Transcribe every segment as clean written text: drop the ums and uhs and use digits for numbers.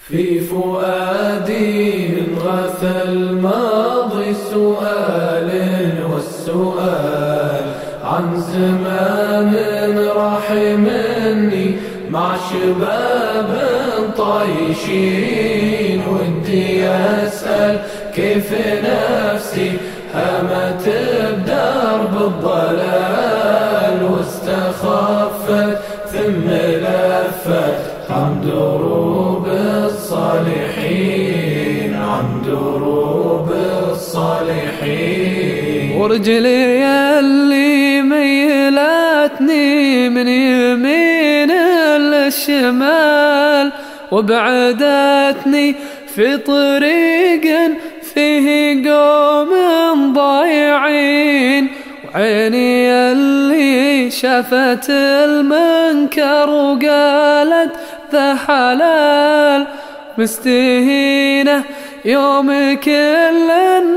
في فؤادي انغث الماضي سؤال والسؤال عن زمان راح مني مع شباب طايشين، ودي أسأل كيف نفسي همت بدرب الضلال، واستخفت ثم لفت عن دروب الصالحين، عن دروب الصالحين. ورجلي اللي ميلتني من يمين للشمال، وبعدتني في طريق فيه قوم ضايعين، وعيني اللي شافت المنكر وقالت ذا حلال، مستهينة يوم كل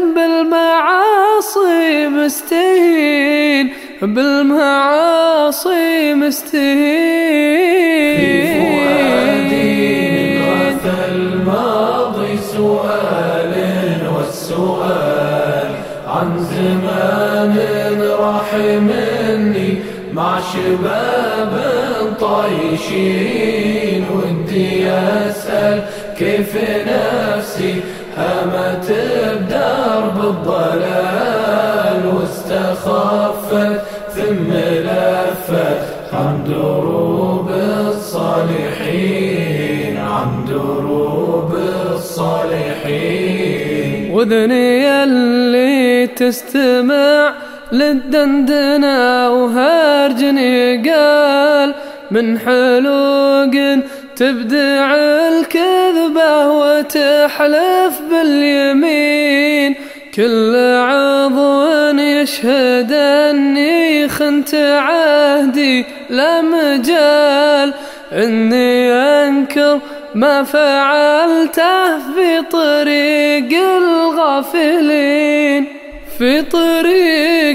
بالمعاصي مستهين، بالمعاصي مستهين. في فؤادي انغث الماضي سؤال والسؤال عن زمان راح مني مع شباب طايشين، ودي أسأل كيف نفسي همت بدرب الضلال، واستخفت ثم لفت عن دروب الصالحين، عن دروب الصالحين. وذني اللي تستمع للدندنة وهرجني قال من حلوق تبدع الكذبة وتحلف باليمين، كل عضو يشهد أني خنت عهدي لا مجال إني أنكر ما فعلته في طريق الغافلين، في طريق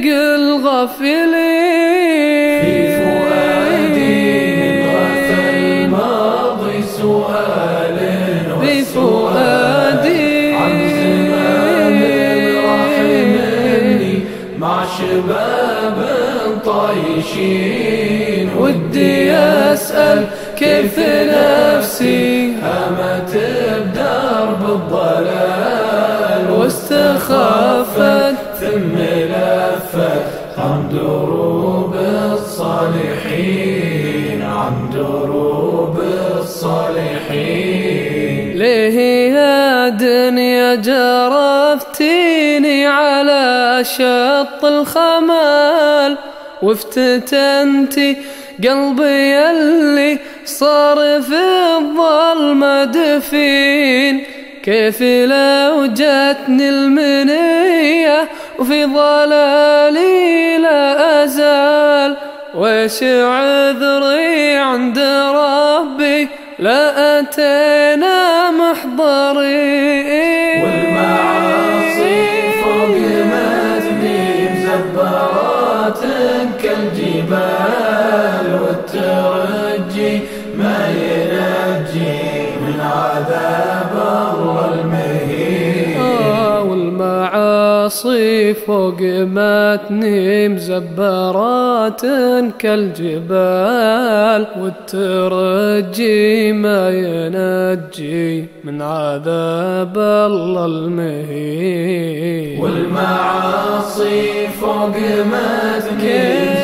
الغافلين. في فؤادي انغث الماضي سؤال والسؤال عن زمان راح مني مع شباب طايشين، ودي أسأل كيف نفسي همت بدرب الضلال، واستخفت ثم لفت عن دروب الصالحين، عن دروب الصالحين. ليه يا دنيا جرفتيني على شط الخمال، وافتتنتي قلبي اللي صار في الظلمة دفين، كيف لو جاتني المنية وفي ضلالي لا أزال، ويش عذري عند ربي لا أتينا محضرين. والمعاصي فوق متني مزبرات كالجبال، والترجي ما ينجي من عذاب الله المهين. والمعاصي فوق متني مزبرات كالجبال، والترجي ما ينجي من عذاب الله المهين. والمعاصي فوق متني